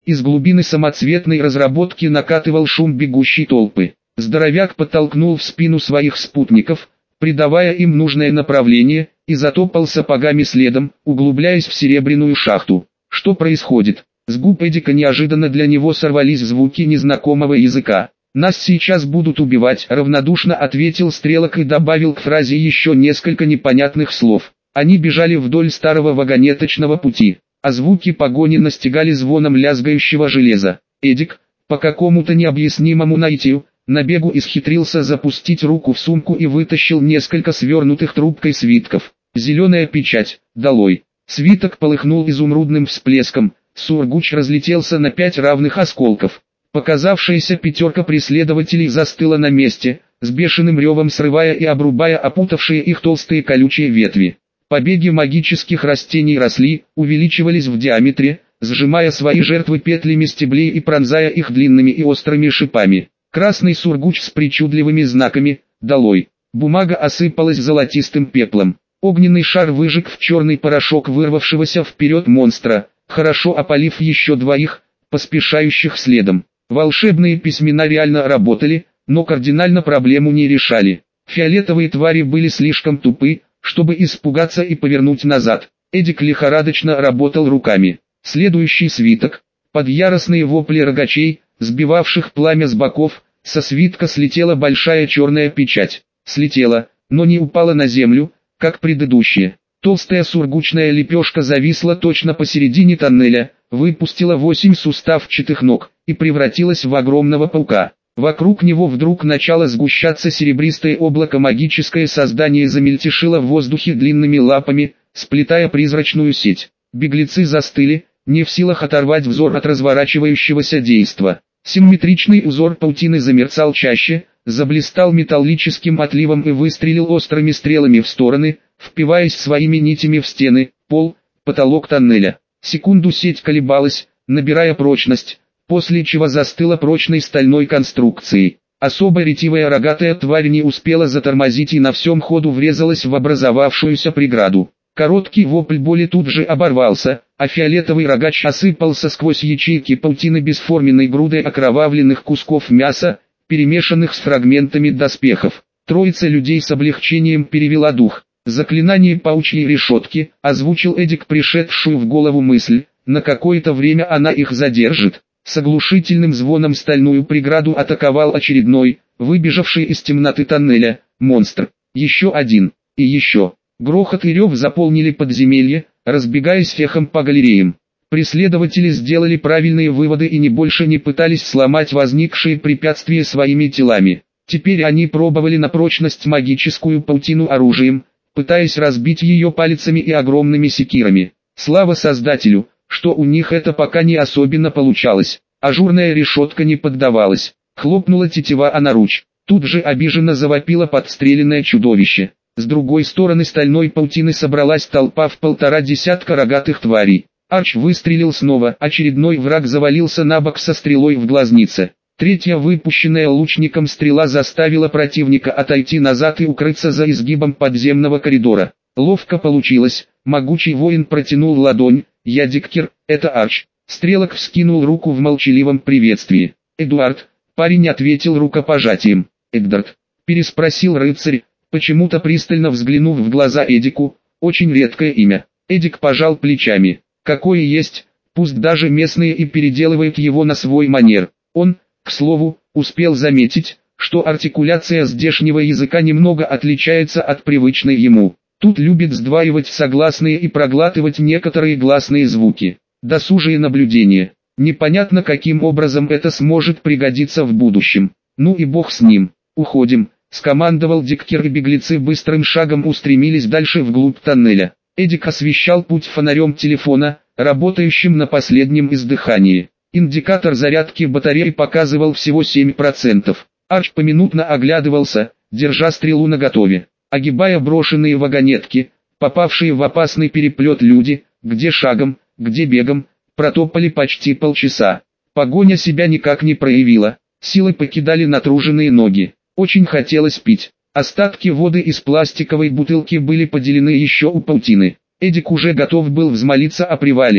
Из глубины самоцветной разработки накатывал шум бегущей толпы. Здоровяк подтолкнул в спину своих спутников, придавая им нужное направление, и затопал сапогами следом, углубляясь в серебряную шахту. Что происходит? С губ Эдика неожиданно для него сорвались звуки незнакомого языка. «Нас сейчас будут убивать», — равнодушно ответил Стрелок и добавил к фразе еще несколько непонятных слов. Они бежали вдоль старого вагонеточного пути, а звуки погони настигали звоном лязгающего железа. Эдик, по какому-то необъяснимому наитию, на бегу исхитрился запустить руку в сумку и вытащил несколько свернутых трубкой свитков. Зеленая печать, долой. Свиток полыхнул изумрудным всплеском, сургуч разлетелся на 5 равных осколков. Показавшаяся пятерка преследователей застыла на месте, с бешеным ревом срывая и обрубая опутавшие их толстые колючие ветви. Побеги магических растений росли, увеличивались в диаметре, сжимая свои жертвы петлями стеблей и пронзая их длинными и острыми шипами. Красный сургуч с причудливыми знаками, долой. Бумага осыпалась золотистым пеплом. Огненный шар выжег в черный порошок вырвавшегося вперед монстра, хорошо опалив еще двоих, поспешающих следом. Волшебные письмена реально работали, но кардинально проблему не решали. Фиолетовые твари были слишком тупы, чтобы испугаться и повернуть назад. Эдик лихорадочно работал руками. Следующий свиток. Под яростные вопли рогачей, сбивавших пламя с боков, со свитка слетела большая черная печать. Слетела, но не упала на землю, как предыдущие. Толстая сургучная лепешка зависла точно посередине тоннеля, выпустила 8 суставчатых ног и превратилась в огромного паука. Вокруг него вдруг начало сгущаться серебристое облако, магическое создание замельтешило в воздухе длинными лапами, сплетая призрачную сеть. Беглецы застыли, не в силах оторвать взор от разворачивающегося действа. Симметричный узор паутины замерцал чаще, заблистал металлическим отливом и выстрелил острыми стрелами в стороны, впиваясь своими нитями в стены, пол, потолок тоннеля. Секунду сеть колебалась, набирая прочность, после чего застыла прочной стальной конструкцией. Особо ретивая рогатая тварь не успела затормозить и на всем ходу врезалась в образовавшуюся преграду. Короткий вопль боли тут же оборвался, а фиолетовый рогач осыпался сквозь ячейки паутины бесформенной грудой окровавленных кусков мяса, перемешанных с фрагментами доспехов. Троица людей с облегчением перевела дух. «Заклинание паучьей решетки», озвучил Эдик пришедшую в голову мысль, на какое-то время она их задержит. С оглушительным звоном стальную преграду атаковал очередной, выбежавший из темноты тоннеля, монстр. Еще один, и еще. Грохот и рев заполнили подземелье, разбегаясь фехом по галереям. Преследователи сделали правильные выводы и больше не пытались сломать возникшие препятствия своими телами. Теперь они пробовали на прочность магическую паутину оружием, пытаясь разбить ее палицами и огромными секирами. Слава Создателю, что у них это пока не особенно получалось. Ажурная решетка не поддавалась. Хлопнула тетива о наруч. Тут же обиженно завопило подстреленное чудовище. С другой стороны стальной паутины собралась толпа в 1,5 десятка рогатых тварей. Арч выстрелил снова, очередной враг завалился на бок со стрелой в глазнице. Третья выпущенная лучником стрела заставила противника отойти назад и укрыться за изгибом подземного коридора. Ловко получилось, могучий воин протянул ладонь. «Я Диккер, это Арч». Стрелок вскинул руку в молчаливом приветствии. «Эдуард», парень ответил рукопожатием. «Эддард», переспросил рыцарь, почему-то пристально взглянув в глаза Эдику. «Очень редкое имя». Эдик пожал плечами. «Какое есть, пусть даже местные и переделывают его на свой манер». Он, к слову, успел заметить, что артикуляция здешнего языка немного отличается от привычной ему. Тут любят сдваивать согласные и проглатывать некоторые гласные звуки. Досужие наблюдения. Непонятно, каким образом это сможет пригодиться в будущем. Ну и бог с ним. «Уходим», — скомандовал Диккер, и беглецы быстрым шагом устремились дальше вглубь тоннеля. Эдик освещал путь фонарем телефона, работающим на последнем издыхании. Индикатор зарядки батареи показывал всего 7%. Арч поминутно оглядывался, держа стрелу наготове. Огибая брошенные вагонетки, попавшие в опасный переплет люди, где шагом, где бегом, протопали почти полчаса. Погоня себя никак не проявила, силы покидали натруженные ноги. Очень хотелось пить. Остатки воды из пластиковой бутылки были поделены еще у паутины. Эдик уже готов был взмолиться о привале,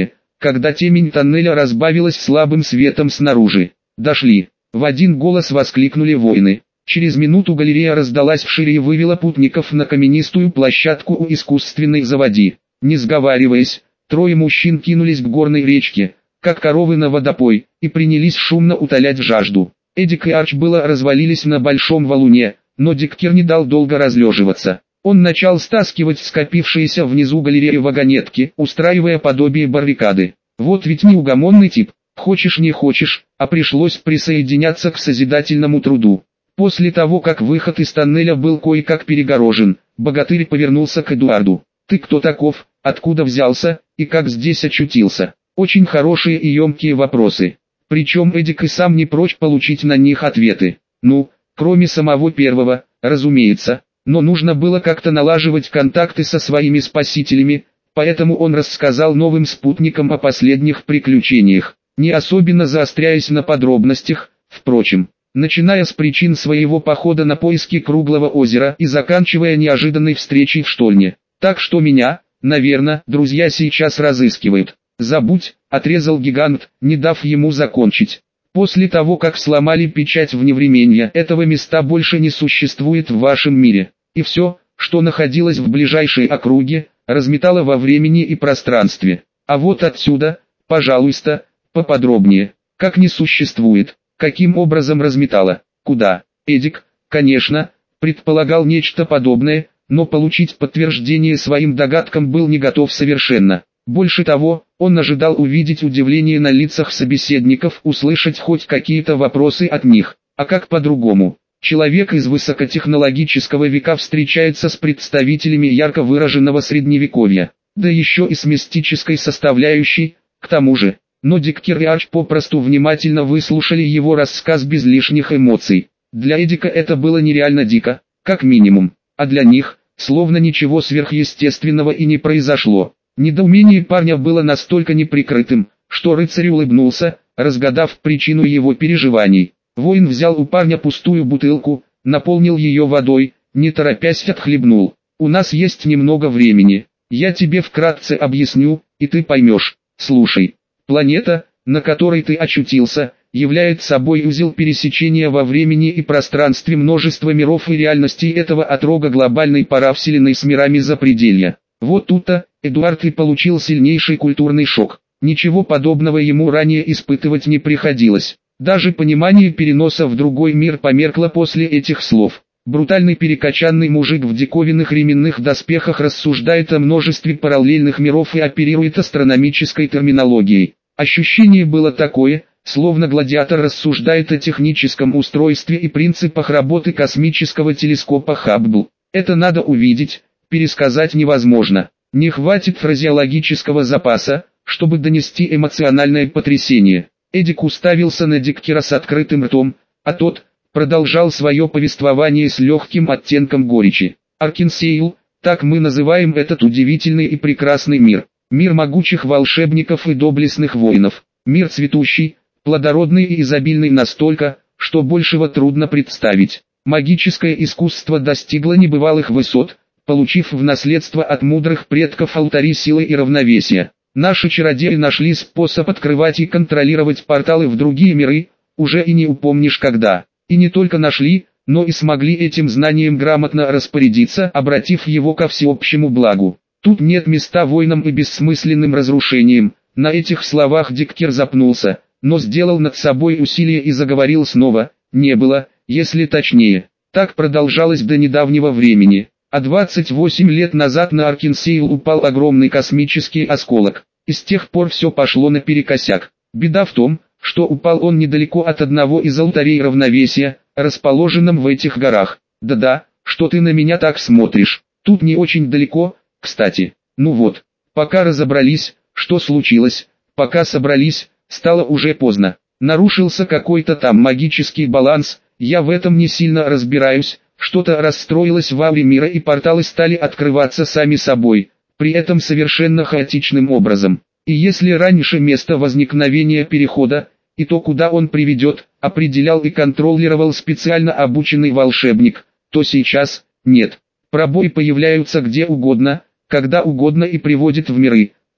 когда темень тоннеля разбавилась слабым светом снаружи. «Дошли!» — в один голос воскликнули воины. Через минуту галерея раздалась вшире и вывела путников на каменистую площадку у искусственной заводи. Не сговариваясь, трое мужчин кинулись к горной речке, как коровы на водопой, и принялись шумно утолять жажду. Эдик и Арч было развалились на большом валуне, но Диктер не дал долго разлеживаться. Он начал стаскивать скопившиеся внизу галереи вагонетки, устраивая подобие баррикады. Вот ведь неугомонный тип, хочешь не хочешь, а пришлось присоединяться к созидательному труду. После того, как выход из тоннеля был кое-как перегорожен, богатырь повернулся к Эдуарду. «Ты кто таков, откуда взялся, и как здесь очутился?» Очень хорошие и емкие вопросы. Причем Эдик и сам не прочь получить на них ответы. Ну, кроме самого первого, разумеется. Но нужно было как-то налаживать контакты со своими спасителями, поэтому он рассказал новым спутникам о последних приключениях, не особенно заостряясь на подробностях, впрочем. Начиная с причин своего похода на поиски Круглого озера и заканчивая неожиданной встречей в штольне. «Так что меня, наверное, друзья сейчас разыскивают». «Забудь», — отрезал гигант, не дав ему закончить. «После того, как сломали печать вневременья, этого места больше не существует в вашем мире. И все, что находилось в ближайшей округе, разметало во времени и пространстве. А вот отсюда, пожалуйста, поподробнее. Как не существует, каким образом разметало, куда?» Эдик, конечно, предполагал нечто подобное, но получить подтверждение своим догадкам был не готов совершенно. Больше того, он ожидал увидеть удивление на лицах собеседников, услышать хоть какие-то вопросы от них. А как по-другому? Человек из высокотехнологического века встречается с представителями ярко выраженного средневековья, да еще и с мистической составляющей, к тому же. Но Диктер и Арч попросту внимательно выслушали его рассказ без лишних эмоций. Для Эдика это было нереально дико, как минимум, а для них, словно ничего сверхъестественного и не произошло. Недоумение парня было настолько неприкрытым, что рыцарь улыбнулся, разгадав причину его переживаний. Воин взял у парня пустую бутылку, наполнил ее водой, не торопясь отхлебнул. «У нас есть немного времени, я тебе вкратце объясню, и ты поймешь. Слушай, планета, на которой ты очутился, является собой узел пересечения во времени и пространстве множества миров и реальностей этого отрога глобальной паравселенной с мирами запределья. Вот тут-то Эдуард и получил сильнейший культурный шок. Ничего подобного ему ранее испытывать не приходилось. Даже понимание переноса в другой мир померкло после этих слов. Брутальный перекачанный мужик в диковинных ременных доспехах рассуждает о множестве параллельных миров и оперирует астрономической терминологией. Ощущение было такое, словно гладиатор рассуждает о техническом устройстве и принципах работы космического телескопа Хаббл. Это надо увидеть, пересказать невозможно. Не хватит фразеологического запаса, чтобы донести эмоциональное потрясение. Эдик уставился на Диктера с открытым ртом, а тот продолжал свое повествование с легким оттенком горечи. «Аркинсейл, так мы называем этот удивительный и прекрасный мир. Мир могучих волшебников и доблестных воинов. Мир цветущий, плодородный и изобильный настолько, что большего трудно представить. Магическое искусство достигло небывалых высот, получив в наследство от мудрых предков алтари силы и равновесия. Наши чародеи нашли способ открывать и контролировать порталы в другие миры, уже и не упомнишь когда. И не только нашли, но и смогли этим знанием грамотно распорядиться, обратив его ко всеобщему благу. Тут нет места войнам и бессмысленным разрушениям». На этих словах Диктер запнулся, но сделал над собой усилие и заговорил снова. «Не было, если точнее. Так продолжалось до недавнего времени. А 28 лет назад на Аркинсейл упал огромный космический осколок, и с тех пор все пошло наперекосяк. Беда в том, что упал он недалеко от одного из алтарей равновесия, расположенном в этих горах. Да-да, что ты на меня так смотришь, тут не очень далеко, кстати. Ну вот, пока разобрались, что случилось, пока собрались, стало уже поздно. Нарушился какой-то там магический баланс, я в этом не сильно разбираюсь. Что-то расстроилось в ауре мира и порталы стали открываться сами собой, при этом совершенно хаотичным образом. И если раньше место возникновения перехода, и то куда он приведет, определял и контролировал специально обученный волшебник, то сейчас нет. Пробои появляются где угодно, когда угодно и приводят в миры,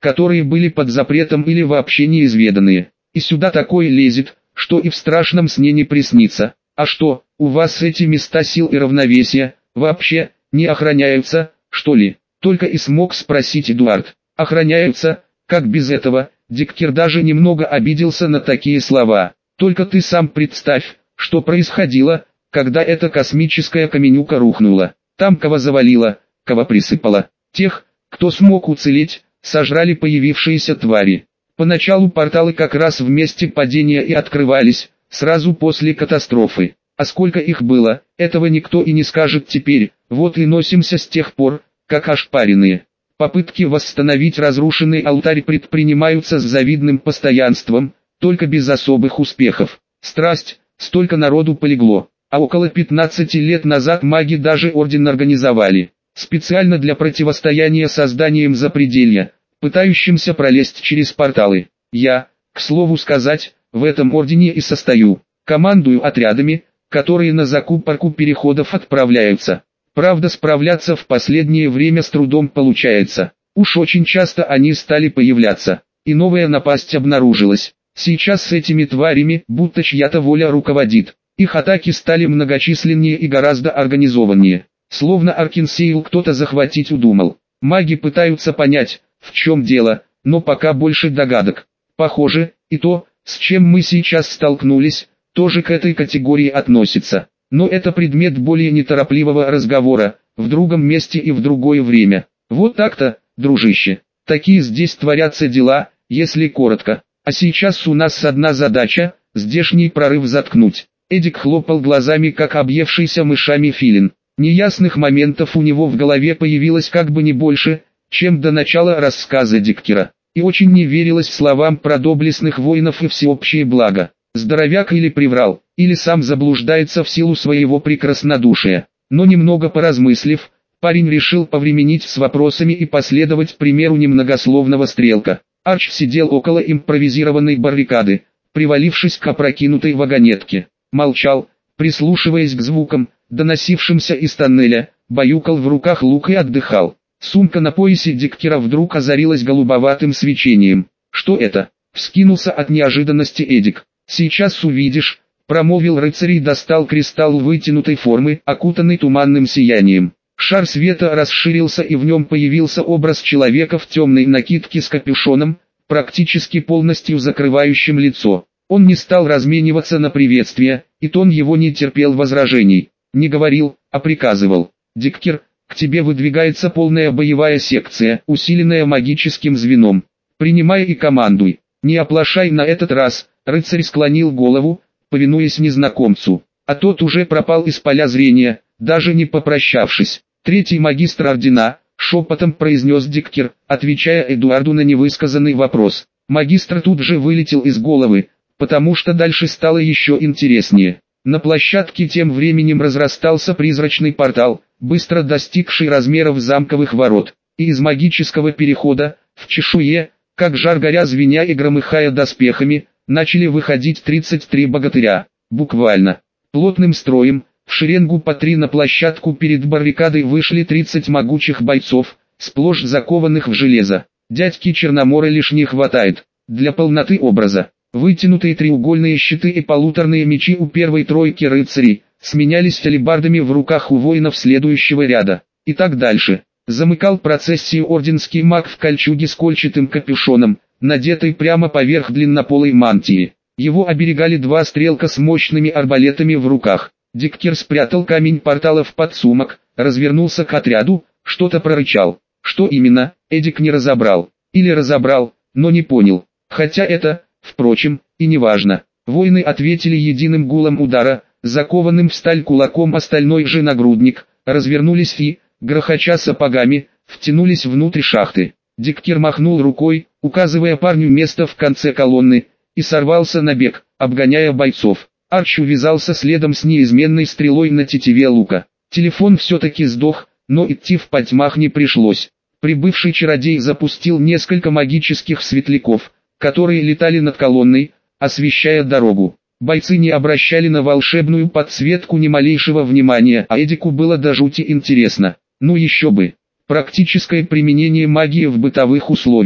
которые были под запретом или вообще неизведанные. И сюда такое лезет, что и в страшном сне не приснится. А что, у вас эти места сил и равновесия, вообще, не охраняются, что ли? Только и смог спросить Эдуард. Охраняются, как без этого? Диктер даже немного обиделся на такие слова. Только ты сам представь, что происходило, когда эта космическая каменюка рухнула. Там кого завалило, кого присыпало. Тех, кто смог уцелеть, сожрали появившиеся твари. Поначалу порталы как раз в месте падения и открывались, сразу после катастрофы. А сколько их было, этого никто и не скажет теперь, вот и носимся с тех пор, как ошпаренные. Попытки восстановить разрушенный алтарь предпринимаются с завидным постоянством, только без особых успехов. Страсть, столько народу полегло, а около 15 лет назад маги даже орден организовали, специально для противостояния созданиям запределья, пытающимся пролезть через порталы. Я, к слову сказать, в этом ордене и состою, командую отрядами, которые на закупорку переходов отправляются. Правда, справляться в последнее время с трудом получается. Уж очень часто они стали появляться, и новая напасть обнаружилась. Сейчас с этими тварями будто чья-то воля руководит. Их атаки стали многочисленнее и гораздо организованнее. Словно Аркенсейл кто-то захватить удумал. Маги пытаются понять, в чем дело, но пока больше догадок. Похоже, и то, с чем мы сейчас столкнулись, тоже к этой категории относится. Но это предмет более неторопливого разговора, в другом месте и в другое время. Вот так-то, дружище. Такие здесь творятся дела, если коротко. А сейчас у нас одна задача – здешний прорыв заткнуть. Эдик хлопал глазами, как объевшийся мышами филин. Неясных моментов у него в голове появилось как бы не больше, чем до начала рассказа Диктера. И очень не верилось словам про доблестных воинов и всеобщее благо. Здоровяк или приврал, или сам заблуждается в силу своего прекраснодушия. Но немного поразмыслив, парень решил повременить с вопросами и последовать примеру немногословного стрелка. Арч сидел около импровизированной баррикады, привалившись к опрокинутой вагонетке. Молчал, прислушиваясь к звукам, доносившимся из тоннеля, баюкал в руках лук и отдыхал. Сумка на поясе Диктера вдруг озарилась голубоватым свечением. «Что это?» — вскинулся от неожиданности Эдик. «Сейчас увидишь», — промолвил рыцарь и достал кристалл вытянутой формы, окутанный туманным сиянием. Шар света расширился, и в нем появился образ человека в темной накидке с капюшоном, практически полностью закрывающим лицо. Он не стал размениваться на приветствие, и тон его не терпел возражений. Не говорил, а приказывал. «Диктер, к тебе выдвигается полная боевая секция, усиленная магическим звеном. Принимай и командуй. Не оплошай на этот раз». Рыцарь склонил голову, повинуясь незнакомцу, а тот уже пропал из поля зрения, даже не попрощавшись. «Третий магистр ордена», — шепотом произнес Диктер, отвечая Эдуарду на невысказанный вопрос. Магистр тут же вылетел из головы, потому что дальше стало еще интереснее. На площадке тем временем разрастался призрачный портал, быстро достигший размеров замковых ворот, и из магического перехода, в чешуе, как жар горя звеня и громыхая доспехами, начали выходить 33 богатыря, буквально. Плотным строем, в шеренгу по 3 на площадку перед баррикадой вышли 30 могучих бойцов, сплошь закованных в железо. Дядьки Черномора лишь не хватает, для полноты образа. Вытянутые треугольные щиты и полуторные мечи у первой тройки рыцарей, сменялись алебардами в руках у воинов следующего ряда, и так дальше. Замыкал процессию орденский маг в кольчуге с кольчатым капюшоном, надетой прямо поверх длиннополой мантии. Его оберегали 2 стрелка с мощными арбалетами в руках. Диктер спрятал камень портала в подсумок, развернулся к отряду, что-то прорычал. Что именно, Эдик не разобрал. Или разобрал, но не понял. Хотя это, впрочем, и не важно. Воины ответили единым гулом удара, закованным в сталь кулаком остальной же нагрудник, развернулись и, грохоча сапогами, втянулись внутрь шахты. Диктер махнул рукой, указывая парню место в конце колонны, и сорвался на бег, обгоняя бойцов. Арч увязался следом с неизменной стрелой на тетиве лука. Телефон все-таки сдох, но идти в потьмах не пришлось. Прибывший чародей запустил несколько магических светляков, которые летали над колонной, освещая дорогу. Бойцы не обращали на волшебную подсветку ни малейшего внимания, а Эдику было до жути интересно. Ну еще бы. Практическое применение магии в бытовых условиях.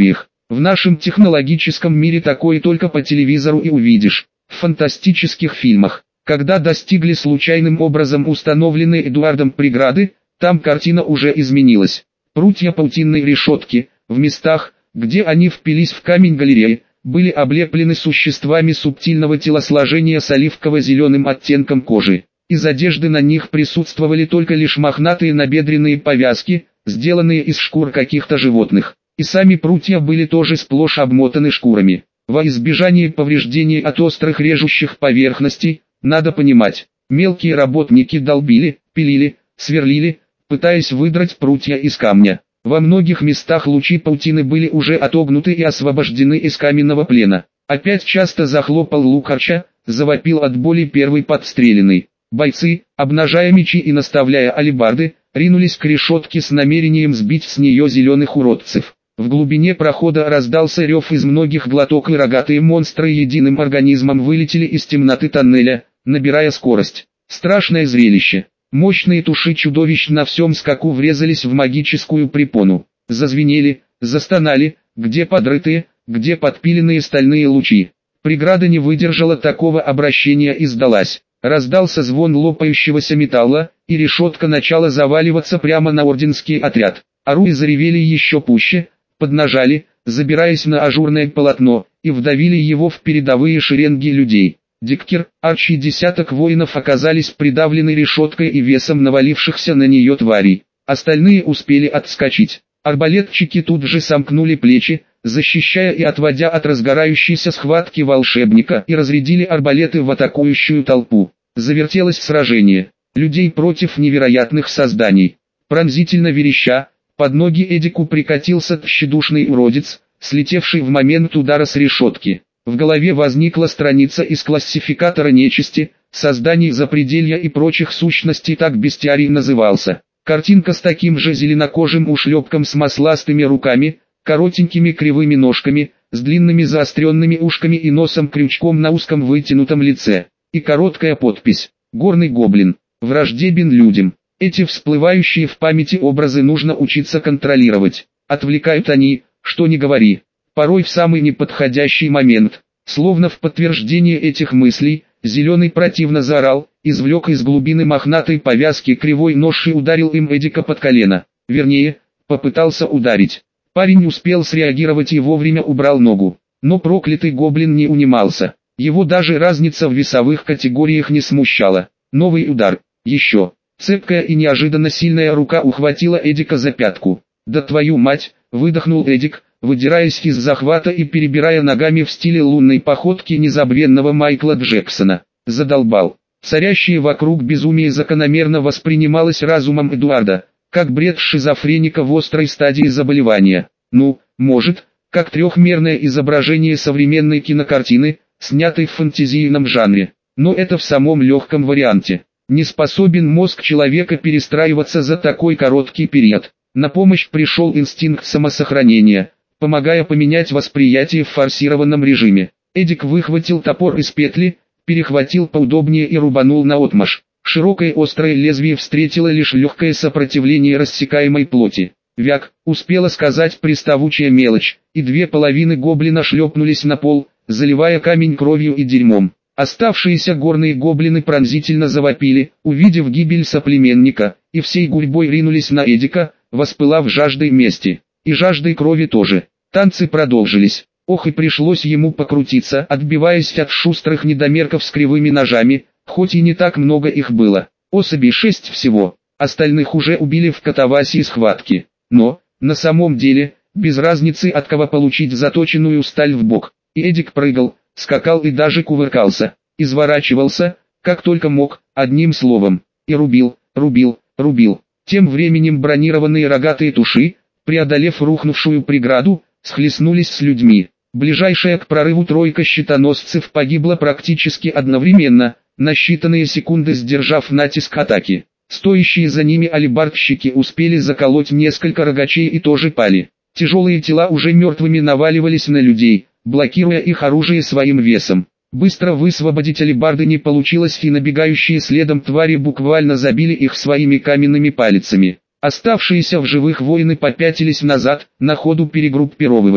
В нашем технологическом мире такое только по телевизору и увидишь. В фантастических фильмах, когда достигли случайным образом установленной Эдуардом преграды, там картина уже изменилась. Прутья паутинной решетки, в местах, где они впились в камень галереи, были облеплены существами субтильного телосложения с оливково-зеленым оттенком кожи. Из одежды на них присутствовали только лишь мохнатые набедренные повязки, сделанные из шкур каких-то животных. И сами прутья были тоже сплошь обмотаны шкурами. Во избежание повреждений от острых режущих поверхностей, надо понимать, мелкие работники долбили, пилили, сверлили, пытаясь выдрать прутья из камня. Во многих местах лучи паутины были уже отогнуты и освобождены из каменного плена. Опять часто захлопал Лукарча, завопил от боли первый подстреленный. Бойцы, обнажая мечи и наставляя алебарды, ринулись к решетке с намерением сбить с нее зеленых уродцев. В глубине прохода раздался рев из многих глоток, и рогатые монстры единым организмом вылетели из темноты тоннеля, набирая скорость. Страшное зрелище. Мощные туши чудовищ на всем скаку врезались в магическую препону. Зазвенели, застонали, где подрытые, где подпиленные стальные лучи. Преграда не выдержала такого обращения и сдалась. Раздался звон лопающегося металла, и решетка начала заваливаться прямо на орденский отряд. Аруи заревели еще пуще, поднажали, забираясь на ажурное полотно, и вдавили его в передовые шеренги людей. Диккер, Арчи и десяток воинов оказались придавлены решеткой и весом навалившихся на нее тварей. Остальные успели отскочить. Арбалетчики тут же сомкнули плечи, защищая и отводя от разгорающейся схватки волшебника, и разрядили арбалеты в атакующую толпу. Завертелось сражение. Людей против невероятных созданий. Пронзительно вереща, под ноги Эдику прикатился тщедушный уродец, слетевший в момент удара с решетки. В голове возникла страница из классификатора нечисти, созданий запределья и прочих сущностей, так бестиарий назывался. Картинка с таким же зеленокожим ушлепком с масластыми руками, коротенькими кривыми ножками, с длинными заостренными ушками и носом-крючком на узком вытянутом лице. И короткая подпись: «Горный гоблин, враждебен людям». Эти всплывающие в памяти образы нужно учиться контролировать. Отвлекают они, что ни говори, порой в самый неподходящий момент. Словно в подтверждение этих мыслей, Зеленый противно заорал, извлек из глубины мохнатой повязки кривой нож и ударил им Эдика под колено. Вернее, попытался ударить. Парень успел среагировать и вовремя убрал ногу. Но проклятый гоблин не унимался. Его даже разница в весовых категориях не смущала. Новый удар. Еще. Цепкая и неожиданно сильная рука ухватила Эдика за пятку. «Да твою мать!» — выдохнул Эдик, выдираясь из захвата и перебирая ногами в стиле лунной походки незабвенного Майкла Джексона. Задолбал. Царящее вокруг безумие закономерно воспринималось разумом Эдуарда, как бред шизофреника в острой стадии заболевания. Ну, может, как трехмерное изображение современной кинокартины, снятой в фэнтезийном жанре. Но это в самом легком варианте. Не способен мозг человека перестраиваться за такой короткий период. На помощь пришел инстинкт самосохранения, помогая поменять восприятие в форсированном режиме. Эдик выхватил топор из петли, перехватил поудобнее и рубанул наотмашь. Широкое острое лезвие встретило лишь легкое сопротивление рассекаемой плоти. «Вяк», успела сказать приставучая мелочь, и две половины гоблина шлепнулись на пол, заливая камень кровью и дерьмом. Оставшиеся горные гоблины пронзительно завопили, увидев гибель соплеменника, и всей гурьбой ринулись на Эдика, воспылав жаждой мести. И жаждой крови тоже. Танцы продолжились. Ох, и пришлось ему покрутиться, отбиваясь от шустрых недомерков с кривыми ножами, хоть и не так много их было. Особей 6 всего, остальных уже убили в катавасии схватки. Но, на самом деле, без разницы от кого получить заточенную сталь в бок. И Эдик прыгал, скакал и даже кувыркался, изворачивался, как только мог, одним словом, и рубил, рубил, рубил. Тем временем бронированные рогатые туши, преодолев рухнувшую преграду, схлестнулись с людьми. Ближайшая к прорыву тройка щитоносцев погибла практически одновременно, на считанные секунды сдержав натиск атаки. Стоящие за ними алебардщики успели заколоть несколько рогачей и тоже пали. Тяжелые тела уже мертвыми наваливались на людей, блокируя их оружие своим весом. Быстро высвободить алебарды не получилось, и набегающие следом твари буквально забили их своими каменными палицами. Оставшиеся в живых воины попятились назад, на ходу перегруппировываясь.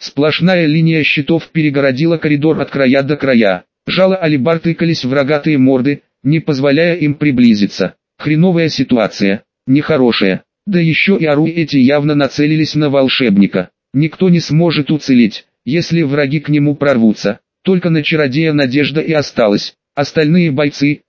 Сплошная линия щитов перегородила коридор от края до края. Жало алебард тыкались в рогатые морды, не позволяя им приблизиться. Хреновая ситуация, нехорошая. Да еще и ору эти явно нацелились на волшебника. Никто не сможет уцелеть, если враги к нему прорвутся. Только на чародея надежда и осталась. Остальные бойцы,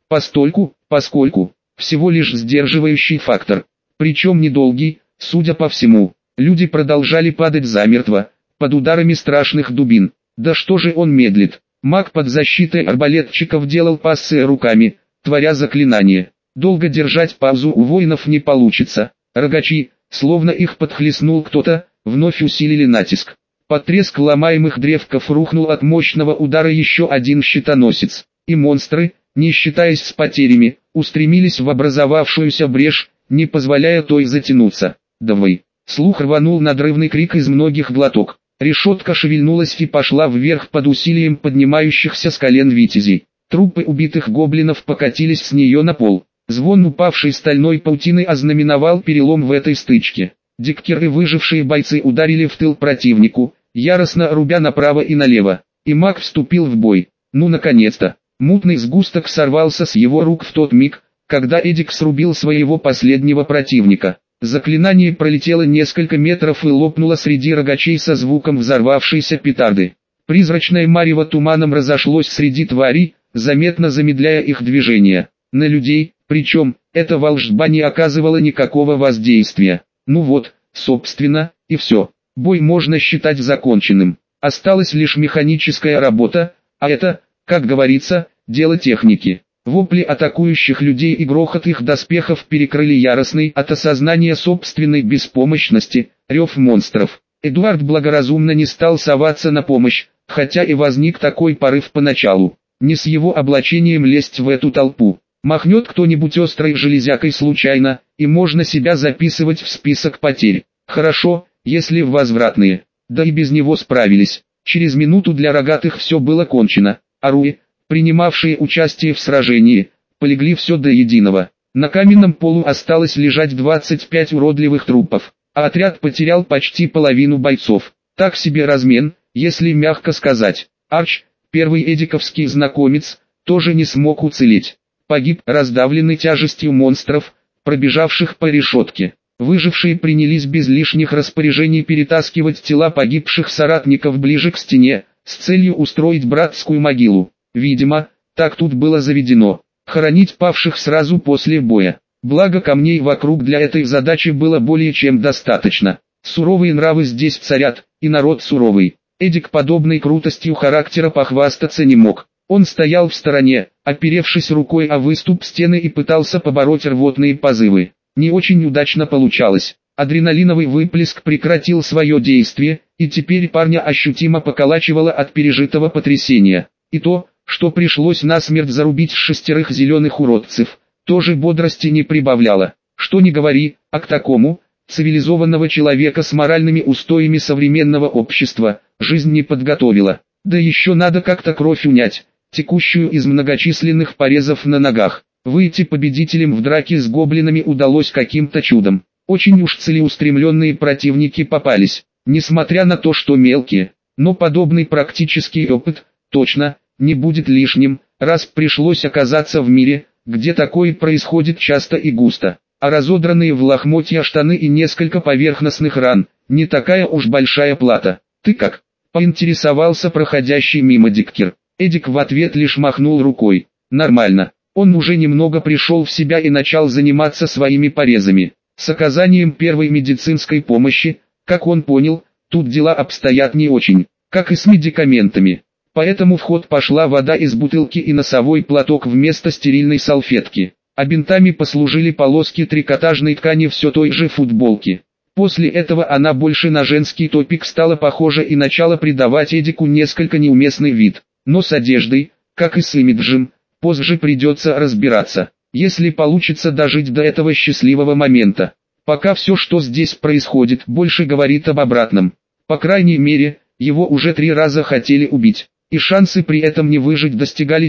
поскольку, всего лишь сдерживающий фактор. Причем недолгий, судя по всему. Люди продолжали падать замертво, под ударами страшных дубин. Да что же он медлит? Маг под защитой арбалетчиков делал пассы руками, творя заклинание. Долго держать паузу у воинов не получится. Рогачи, словно их подхлестнул кто-то, вновь усилили натиск. Под треск ломаемых древков рухнул от мощного удара еще один щитоносец. И монстры, не считаясь с потерями, устремились в образовавшуюся брешь, не позволяя той затянуться. «Давай!» Слух рванул надрывный крик из многих глоток. Решетка шевельнулась и пошла вверх под усилием поднимающихся с колен витязей. Трупы убитых гоблинов покатились с нее на пол. Звон упавшей стальной паутины ознаменовал перелом в этой стычке. Диккеры, выжившие бойцы, ударили в тыл противнику, яростно рубя направо и налево. И маг вступил в бой. Ну наконец-то! Мутный сгусток сорвался с его рук в тот миг, когда Эдик срубил своего последнего противника. Заклинание пролетело несколько метров и лопнуло среди рогачей со звуком взорвавшейся петарды. Призрачное марево туманом разошлось среди тварей, заметно замедляя их движение. На людей, причем, эта волшба не оказывала никакого воздействия. Ну вот, собственно, и все. Бой можно считать законченным. Осталась лишь механическая работа, а это, как говорится, дело техники. Вопли атакующих людей и грохот их доспехов перекрыли яростный от осознания собственной беспомощности рев монстров. Эдуард благоразумно не стал соваться на помощь, хотя и возник такой порыв поначалу. Не с его облачением лезть в эту толпу. Махнет кто-нибудь острой железякой случайно, и можно себя записывать в список потерь. Хорошо, если возвратные. Да и без него справились. Через минуту для рогатых все было кончено. Аруи, принимавшие участие в сражении, полегли все до единого. На каменном полу осталось лежать 25 уродливых трупов, а отряд потерял почти половину бойцов. Так себе размен, если мягко сказать. Арч, первый эдиковский знакомец, тоже не смог уцелеть. Погиб, раздавленный тяжестью монстров, пробежавших по решетке. Выжившие принялись без лишних распоряжений перетаскивать тела погибших соратников ближе к стене, с целью устроить братскую могилу. Видимо, так тут было заведено. Хоронить павших сразу после боя. Благо камней вокруг для этой задачи было более чем достаточно. Суровые нравы здесь царят, и народ суровый. Эдик подобной крутостью характера похвастаться не мог. Он стоял в стороне, оперевшись рукой о выступ стены и пытался побороть рвотные позывы. Не очень удачно получалось. Адреналиновый выплеск прекратил свое действие, и теперь парня ощутимо поколачивало от пережитого потрясения. И то, что пришлось насмерть зарубить 6 зеленых уродцев, тоже бодрости не прибавляло. Что ни говори, а к такому, цивилизованного человека с моральными устоями современного общества, жизнь не подготовила. Да еще надо как-то кровь унять, текущую из многочисленных порезов на ногах. Выйти победителем в драке с гоблинами удалось каким-то чудом. Очень уж целеустремленные противники попались, несмотря на то, что мелкие. Но подобный практический опыт, точно, не будет лишним, раз пришлось оказаться в мире, где такое происходит часто и густо. А разодранные в лохмотья штаны и несколько поверхностных ран, не такая уж большая плата. «Ты как?» — поинтересовался проходящий мимо Диккер. Эдик в ответ лишь махнул рукой. «Нормально». Он уже немного пришел в себя и начал заниматься своими порезами. С оказанием первой медицинской помощи, как он понял, тут дела обстоят не очень, как и с медикаментами. Поэтому в ход пошла вода из бутылки и носовой платок вместо стерильной салфетки. А бинтами послужили полоски трикотажной ткани все той же футболки. После этого она больше на женский топик стала похожа и начала придавать Эдику несколько неуместный вид. Но с одеждой, как и с имиджем, позже придется разбираться, если получится дожить до этого счастливого момента. Пока все, что здесь происходит, больше говорит об обратном. По крайней мере, его уже 3 раза хотели убить, и шансы при этом не выжить достигали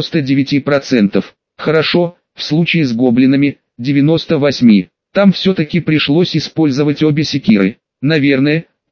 99%. Хорошо, в случае с гоблинами, 98%. Там все-таки пришлось использовать обе секиры. Наверное,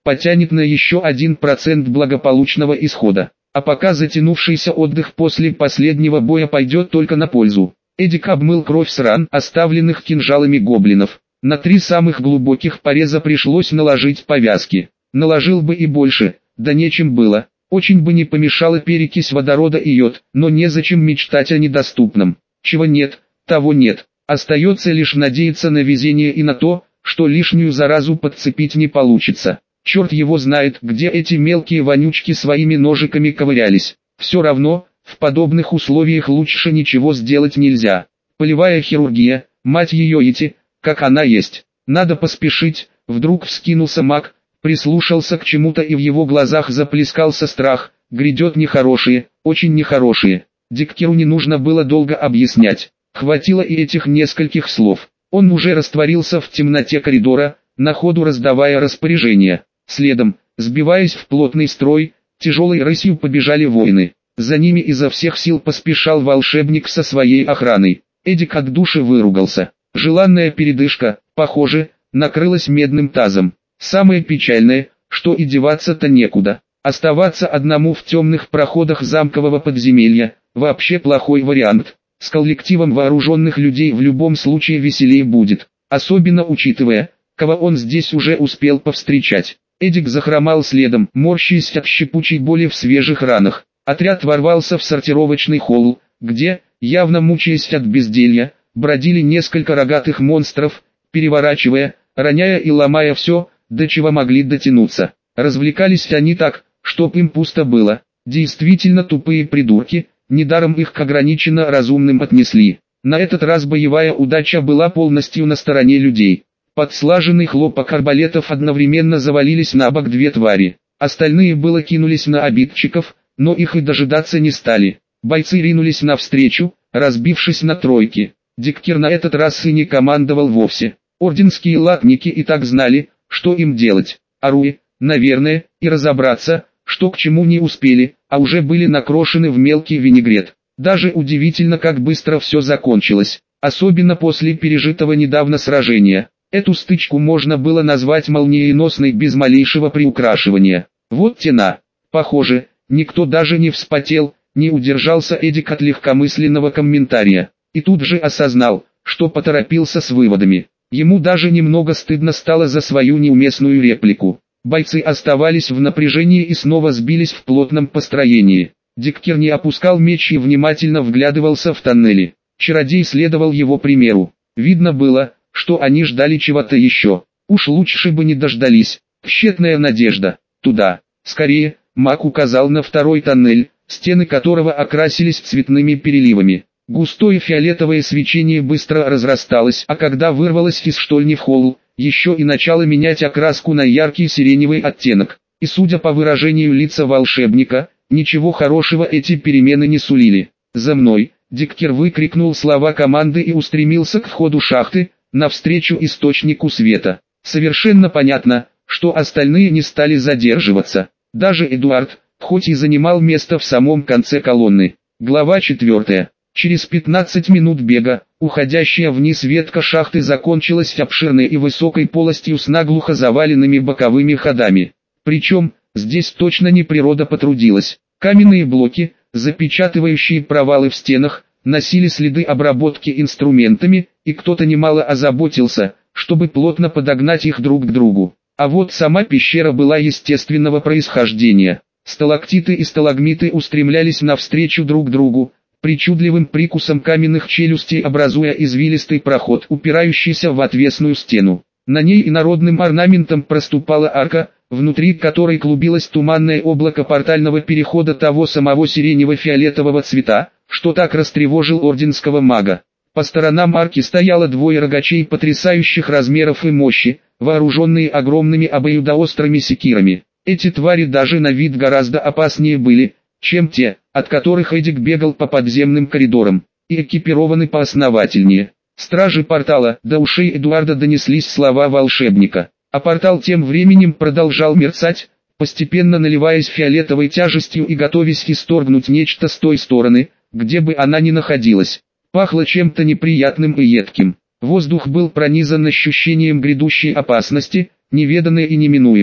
потянет на еще 1% благополучного исхода. А пока затянувшийся отдых после последнего боя пойдет только на пользу. Эдик обмыл кровь с ран, оставленных кинжалами гоблинов. На 3 самых глубоких пореза пришлось наложить повязки. Наложил бы и больше, да нечем было. Очень бы не помешала перекись водорода и йод, но незачем мечтать о недоступном. Чего нет, того нет. Остается лишь надеяться на везение и на то, что лишнюю заразу подцепить не получится. Черт его знает, где эти мелкие вонючки своими ножиками ковырялись. Все равно, в подобных условиях лучше ничего сделать нельзя. Полевая хирургия, мать ее идти, как она есть. Надо поспешить, вдруг вскинулся маг, прислушался к чему-то и в его глазах заплескался страх. Грядет нехорошее, очень нехорошее. Диккеру не нужно было долго объяснять. Хватило и этих нескольких слов. Он уже растворился в темноте коридора, на ходу раздавая распоряжения. Следом, сбиваясь в плотный строй, тяжелой рысью побежали воины. За ними изо всех сил поспешал волшебник со своей охраной. Эдик от души выругался. Желанная передышка, похоже, накрылась медным тазом. Самое печальное, что и деваться-то некуда. Оставаться одному в темных проходах замкового подземелья – вообще плохой вариант. С коллективом вооруженных людей в любом случае веселее будет, особенно учитывая, кого он здесь уже успел повстречать. Эдик захромал следом, морщась от щепучей боли в свежих ранах. Отряд ворвался в сортировочный холл, где, явно мучаясь от безделья, бродили несколько рогатых монстров, переворачивая, роняя и ломая все, до чего могли дотянуться. Развлекались они так, чтоб им пусто было. Действительно тупые придурки, недаром их к ограниченно разумным отнесли. На этот раз боевая удача была полностью на стороне людей. Под слаженный хлопок арбалетов одновременно завалились на бок 2 твари. Остальные было кинулись на обидчиков, но их и дожидаться не стали. Бойцы ринулись навстречу, разбившись на тройки. Диккер на этот раз и не командовал вовсе. Орденские латники и так знали, что им делать. Аруи, наверное, и разобраться, что к чему не успели, а уже были накрошены в мелкий винегрет. Даже удивительно, как быстро все закончилось, особенно после пережитого недавно сражения. Эту стычку можно было назвать молниеносной без малейшего приукрашивания. Вот тена. Похоже, никто даже не вспотел, не удержался Эдик от легкомысленного комментария. И тут же осознал, что поторопился с выводами. Ему даже немного стыдно стало за свою неуместную реплику. Бойцы оставались в напряжении и снова сбились в плотном построении. Диккер не опускал меч и внимательно вглядывался в тоннели. Чародей следовал его примеру. Видно было, что они ждали чего-то еще. Уж лучше бы не дождались. Тщетная надежда. Туда. Скорее, маг указал на второй тоннель, стены которого окрасились цветными переливами. Густое фиолетовое свечение быстро разрасталось, а когда вырвалось из штольни в холл, еще и начало менять окраску на яркий сиреневый оттенок. И судя по выражению лица волшебника, ничего хорошего эти перемены не сулили. «За мной!» Диккер выкрикнул слова команды и устремился к входу шахты, навстречу источнику света. Совершенно понятно, что остальные не стали задерживаться. Даже Эдуард, хоть и занимал место в самом конце колонны. Глава 4. Через 15 минут бега, уходящая вниз ветка шахты закончилась обширной и высокой полостью с наглухо заваленными боковыми ходами. Причем, здесь точно не природа потрудилась. Каменные блоки, запечатывающие провалы в стенах, носили следы обработки инструментами, и кто-то немало озаботился, чтобы плотно подогнать их друг к другу. А вот сама пещера была естественного происхождения. Сталактиты и сталагмиты устремлялись навстречу друг другу, причудливым прикусом каменных челюстей образуя извилистый проход, упирающийся в отвесную стену. На ней инородным орнаментом проступала арка, внутри которой клубилось туманное облако портального перехода того самого сиренево-фиолетового цвета, что так растревожил орденского мага. По сторонам арки стояло 2 рогачей потрясающих размеров и мощи, вооруженные огромными обоюдоострыми секирами. Эти твари даже на вид гораздо опаснее были, чем те, от которых Эдик бегал по подземным коридорам, и экипированы поосновательнее. Стражи портала, до ушей Эдуарда донеслись слова волшебника, а портал тем временем продолжал мерцать, постепенно наливаясь фиолетовой тяжестью и готовясь исторгнуть нечто с той стороны, где бы она ни находилась. Пахло чем-то неприятным и едким. Воздух был пронизан ощущением грядущей опасности, неведанной и неминуемой.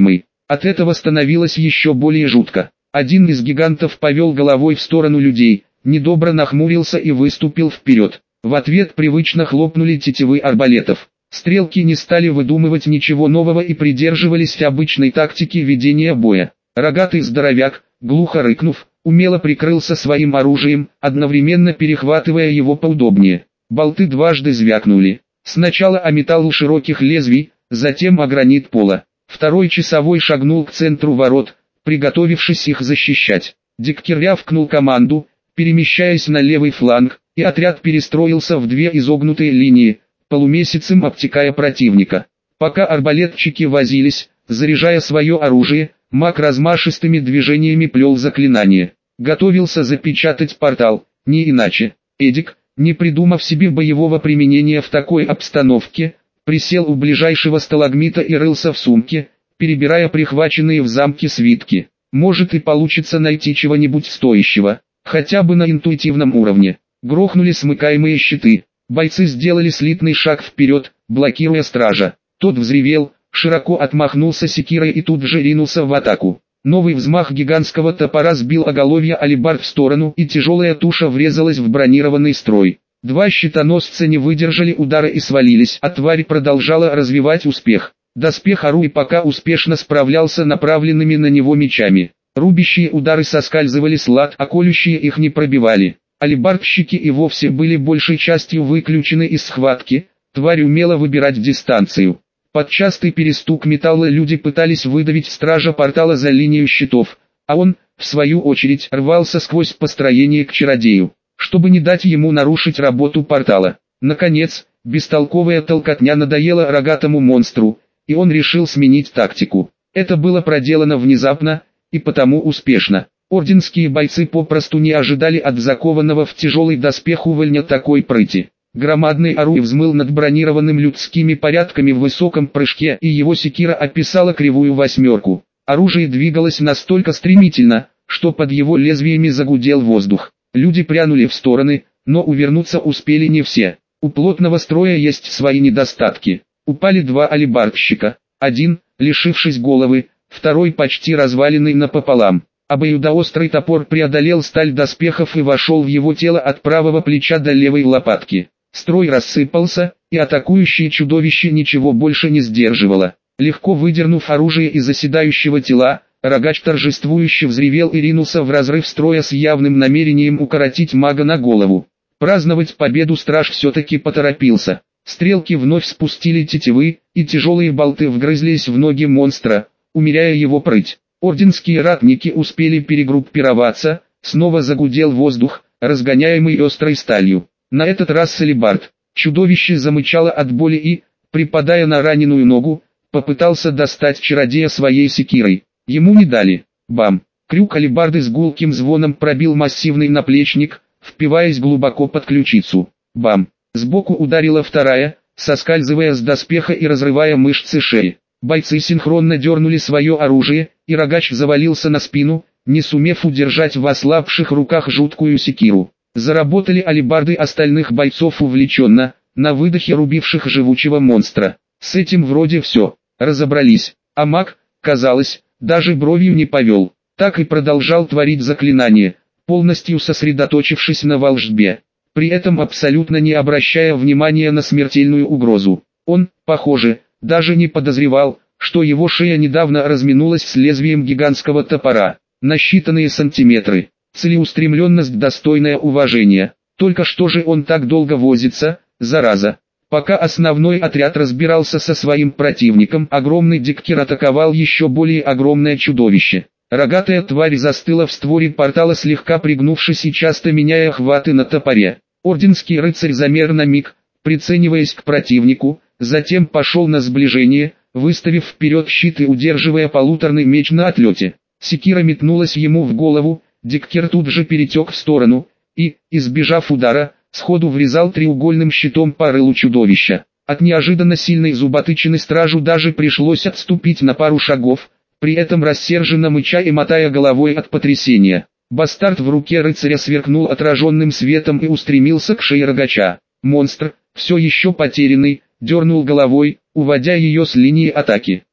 От этого становилось еще более жутко. Один из гигантов повел головой в сторону людей, недобро нахмурился и выступил вперед. В ответ привычно хлопнули тетивы арбалетов. Стрелки не стали выдумывать ничего нового и придерживались обычной тактики ведения боя. Рогатый здоровяк, глухо рыкнув, умело прикрылся своим оружием, одновременно перехватывая его поудобнее. Болты дважды звякнули. Сначала о металл широких лезвий, затем о гранит пола. Второй часовой шагнул к центру ворот, приготовившись их защищать. Диктер рявкнул команду, перемещаясь на левый фланг, и отряд перестроился в две изогнутые линии, полумесяцем обтекая противника. Пока арбалетчики возились, заряжая свое оружие, маг размашистыми движениями плел заклинание. Готовился запечатать портал, не иначе. Эдик, не придумав себе боевого применения в такой обстановке, присел у ближайшего сталагмита и рылся в сумке, перебирая прихваченные в замке свитки. Может и получится найти чего-нибудь стоящего, хотя бы на интуитивном уровне. Грохнули смыкаемые щиты. Бойцы сделали слитный шаг вперед, блокируя стража. Тот взревел, широко отмахнулся секирой и тут же ринулся в атаку. Новый взмах гигантского топора сбил оголовье алебард в сторону, и тяжелая туша врезалась в бронированный строй. Два щитоносца не выдержали удара и свалились, а тварь продолжала развивать успех. Доспех Аруи пока успешно справлялся направленными на него мечами. Рубящие удары соскальзывали с лад, а колющие их не пробивали. Алебардщики и вовсе были большей частью выключены из схватки, тварь умела выбирать дистанцию. Под частый перестук металла люди пытались выдавить стража портала за линию щитов, а он, в свою очередь, рвался сквозь построение к чародею, чтобы не дать ему нарушить работу портала. Наконец, бестолковая толкотня надоела рогатому монстру, и он решил сменить тактику. Это было проделано внезапно, и потому успешно. Орденские бойцы попросту не ожидали от закованного в тяжелый доспех увольня такой прыти. Громадный Аруи взмыл над бронированным людскими порядками в высоком прыжке, и его секира описала кривую восьмерку. Оружие двигалось настолько стремительно, что под его лезвиями загудел воздух. Люди прянули в стороны, но увернуться успели не все. У плотного строя есть свои недостатки. Упали два алебардщика. Один, лишившись головы, второй почти разваленный напополам. Обоюдоострый топор преодолел сталь доспехов и вошел в его тело от правого плеча до левой лопатки. Строй рассыпался, и атакующее чудовище ничего больше не сдерживало. Легко выдернув оружие из оседающего тела, рогач торжествующе взревел и ринулся в разрыв строя с явным намерением укоротить мага на голову. Праздновать победу страж все-таки поторопился. Стрелки вновь спустили тетивы, и тяжелые болты вгрызлись в ноги монстра, умеряя его прыть. Орденские ратники успели перегруппироваться, снова загудел воздух, разгоняемый острой сталью. На этот раз алебард. Чудовище замычало от боли и, припадая на раненую ногу, попытался достать чародея своей секирой. Ему не дали. Бам! Крюк алебарды с гулким звоном пробил массивный наплечник, впиваясь глубоко под ключицу. Бам! Сбоку ударила вторая, соскальзывая с доспеха и разрывая мышцы шеи. Бойцы синхронно дернули свое оружие, и рогач завалился на спину, не сумев удержать в ослабших руках жуткую секиру. Заработали алебарды остальных бойцов увлеченно, на выдохе рубивших живучего монстра. С этим вроде все, разобрались, а маг, казалось, даже бровью не повел, так и продолжал творить заклинание, полностью сосредоточившись на волшбе, при этом абсолютно не обращая внимания на смертельную угрозу. Он, похоже, даже не подозревал, что его шея недавно разминулась с лезвием гигантского топора, на считанные сантиметры. Целеустремленность достойная уважения. Только что же он так долго возится, зараза? Пока основной отряд разбирался со своим противником, огромный диктер атаковал еще более огромное чудовище. Рогатая тварь застыла в створе портала, слегка пригнувшись и часто меняя хваты на топоре. Орденский рыцарь замер на миг, прицениваясь к противнику, затем пошел на сближение, выставив вперед щит и удерживая полуторный меч на отлете. Секира метнулась ему в голову, диктер тут же перетек в сторону, и, избежав удара, сходу врезал треугольным щитом по рылу чудовища. От неожиданно сильной зуботычины стражу даже пришлось отступить на пару шагов, при этом рассерженно мыча и мотая головой от потрясения. Бастард в руке рыцаря сверкнул отраженным светом и устремился к шее рогача. Монстр, все еще потерянный, дернул головой, уводя ее с линии атаки.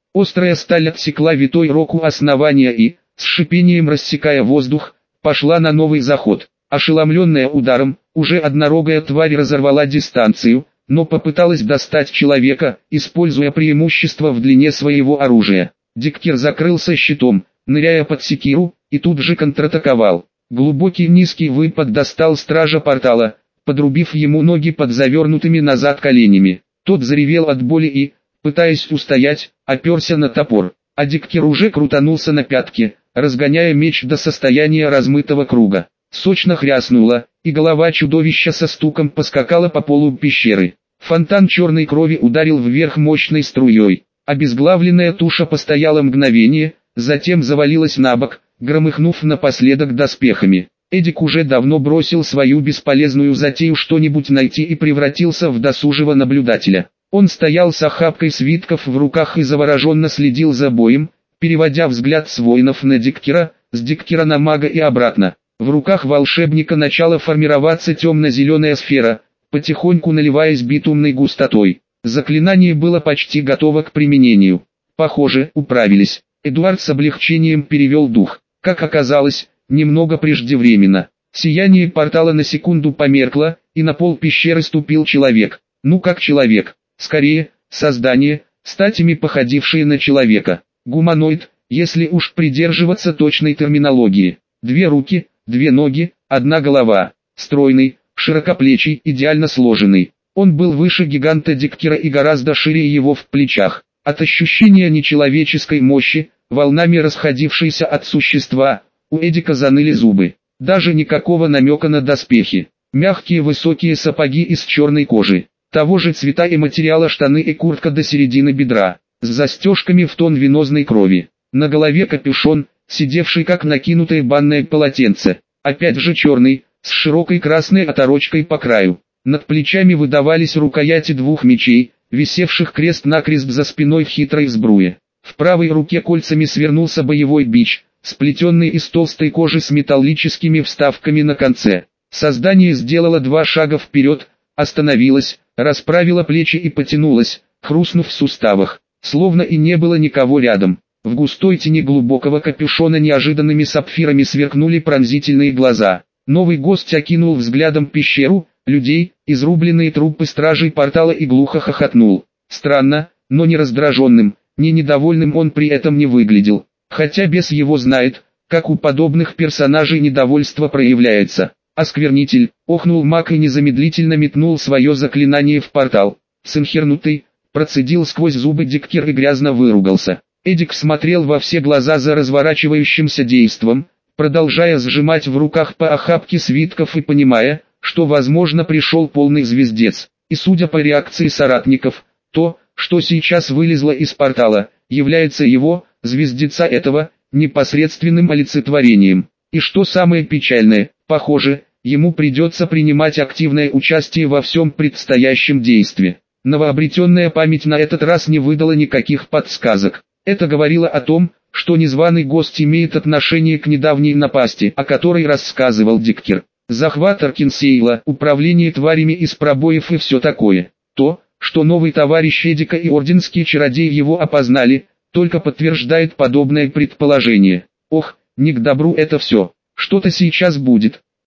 Острая сталь отсекла витой рог у основания и, с шипением рассекая воздух, пошла на новый заход. Ошеломленная ударом, уже однорогая тварь разорвала дистанцию, но попыталась достать человека, используя преимущество в длине своего оружия. Диктир закрылся щитом, ныряя под секиру, и тут же контратаковал. Глубокий низкий выпад достал стража портала, подрубив ему ноги под завернутыми назад коленями. Тот заревел от боли и, пытаясь устоять, оперся на топор, а Диктир уже крутанулся на пятки, разгоняя меч до состояния размытого круга. Сочно хряснуло, и голова чудовища со стуком поскакала по полу пещеры. Фонтан черной крови ударил вверх мощной струей. Обезглавленная туша постояла мгновение, затем завалилась на бок, громыхнув напоследок доспехами. Эдик уже давно бросил свою бесполезную затею что-нибудь найти и превратился в досужего наблюдателя. Он стоял с охапкой свитков в руках и завороженно следил за боем, переводя взгляд с воинов на Диктира, с Диктира на мага и обратно. В руках волшебника начала формироваться темно-зеленая сфера, потихоньку наливаясь битумной густотой. Заклинание было почти готово к применению. Похоже, управились. Эдуард с облегчением перевел дух. Как оказалось, немного преждевременно. Сияние портала на секунду померкло, и на пол пещеры ступил человек. Ну как человек? Скорее, создание, статями походившее на человека. Гуманоид, если уж придерживаться точной терминологии. 2 руки, 2 ноги, 1 голова. Стройный, широкоплечий, идеально сложенный. Он был выше гиганта Диктира и гораздо шире его в плечах. От ощущения нечеловеческой мощи, волнами расходившейся от существа, у Эдика заныли зубы. Даже никакого намека на доспехи. Мягкие высокие сапоги из черной кожи. Того же цвета и материала штаны и куртка до середины бедра, с застежками в тон венозной крови. На голове капюшон, сидевший как накинутое банное полотенце. Опять же черный, с широкой красной оторочкой по краю. Над плечами выдавались рукояти 2 мечей, висевших крест-накрест за спиной в хитрой сбруе. В правой руке кольцами свернулся боевой бич, сплетенный из толстой кожи с металлическими вставками на конце. Создание сделало 2 шага вперед, остановилось, расправило плечи и потянулось, хрустнув в суставах, словно и не было никого рядом. В густой тени глубокого капюшона неожиданными сапфирами сверкнули пронзительные глаза. Новый гость окинул взглядом пещеру, людей, изрубленные трупы стражей портала и глухо хохотнул. Странно, но не раздраженным, ни недовольным он при этом не выглядел. Хотя бес его знает, как у подобных персонажей недовольство проявляется. Осквернитель, охнул маг и незамедлительно метнул свое заклинание в портал. Синхернутый, процедил сквозь зубы Диктир и грязно выругался. Эдик смотрел во все глаза за разворачивающимся действом, продолжая сжимать в руках по охапке свитков и понимая, что возможно пришел полный звездец. И судя по реакции соратников, то, что сейчас вылезло из портала, является его, звездеца этого, непосредственным олицетворением. И что самое печальное, похоже, ему придется принимать активное участие во всем предстоящем действии. Новообретенная память на этот раз не выдала никаких подсказок. Это говорило о том, что незваный гость имеет отношение к недавней напасти, о которой рассказывал Диктир. Захват Аркинсейла, управление тварями из пробоев и все такое. То, что новый товарищ Эдика и орденский чародей его опознали, только подтверждает подобное предположение. Ох, не к добру это все. Что-то сейчас будет.